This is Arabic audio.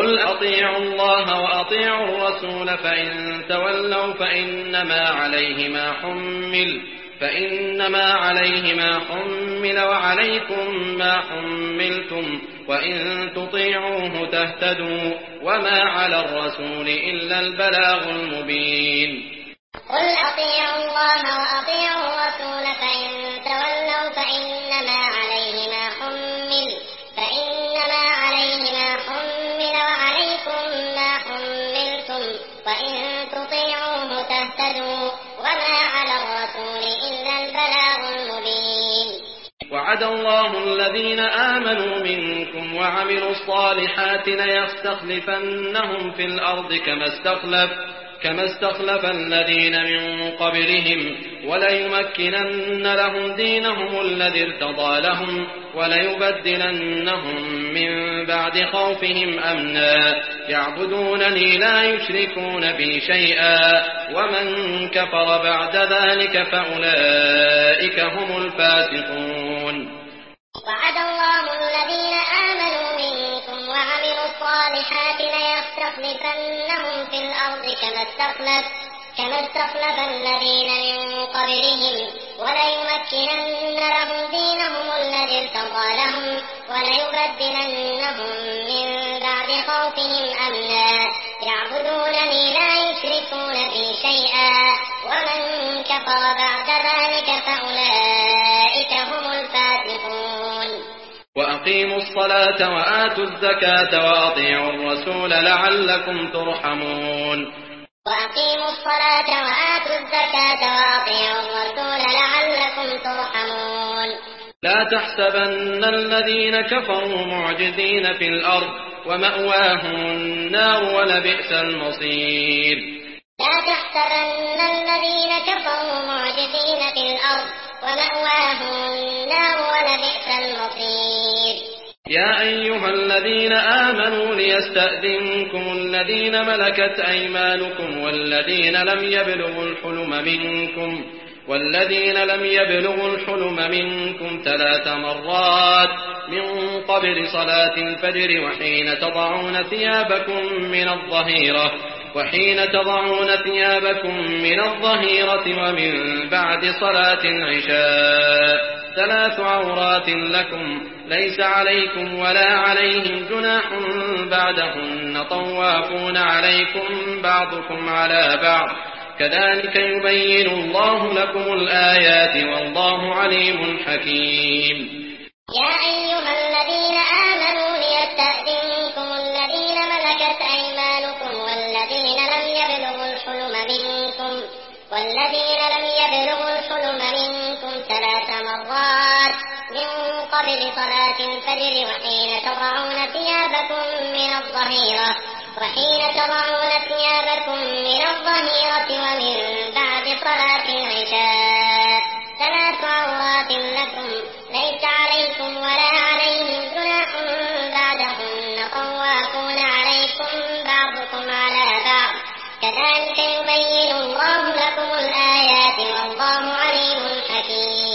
قل أطيعوا الله وأطيعوا الرسول فإن تولوا فإنما عليه ما حمل وعليكم ما حملتم وإن تطيعوه تهتدوا وما على الرسول إلا البلاغ المبين. قل أطيعوا الله وأطيعوا الرسول فإن تولوا فإنما عليه ما حمل وعليكم ما حملتم وإن تطيعوه تهتدوا وما على الرسول إلا البلاغ المبين. وعد الله الذين آمنوا منكم وعملوا الصالحات ليستخلفنهم في الأرض كما استخلف الذين من قبلهم وليمكنن لهم دينهم الذي ارتضى لهم وليبدلنهم من بعد خوفهم أمنا يعبدونني لا يشركون بي شيئا ومن كفر بعد ذلك فأولئك هم الفاسقون. وعد الله الذين آمنوا منكم وعملوا الصالحات ليستخلفنهم في الأرض كما استخلف الذين من قبلهم وليمكنن لهم دينهم الذي ارتضى لهم وليبدلنهم من بعد خوفهم أمنا يعبدونني لا يشركون بي شيئا ومن كفر بعد ذلك فأولئك هم الفاسقون. وأقيموا الصلاة وآتوا الزكاة وأطيعوا الرسول لعلكم ترحمون. وأقيموا الصلاة وآتوا الزكاة وأطيعوا الرسول لعلكم ترحمون. لا تحسبن الذين كفروا معجزين في الأرض ومأواهم النار ولبئس المصير. لا تحسبن الذين كفروا معجزين في الأرض ومأواهم النار ولبئس المصير. يا أيها الذين آمنوا ليستأذنكم الذين ملكت أيمانكم والذين لم يبلغوا الحلم منكم 3 مرات من قبل صلاة الفجر وحين تضعون ثيابكم من الظهيرة ومن بعد صلاة العشاء 3 عورات لكم ليس عليكم ولا عليهم جناح بعدهن طوافون عليكم بعضكم على بعض كذلك يبين الله لكم الآيات والله عليم حكيم. يا أيها الذين آمنوا ليستأذنكم الذين ملكت أيمانكم والذين لم يبلغوا الحلم منكم 3 مرات من قبل صلاة الفجر وحين تضعون ثيابكم من الظهيرة ومن بعد صلاة العشاء 3 عورات لكم ليس عليكم ولا عليهم جناح بعدهن طوافون عليكم بعضكم على بعض كذلك يبين الله لكم الآيات والله عليم حكيم.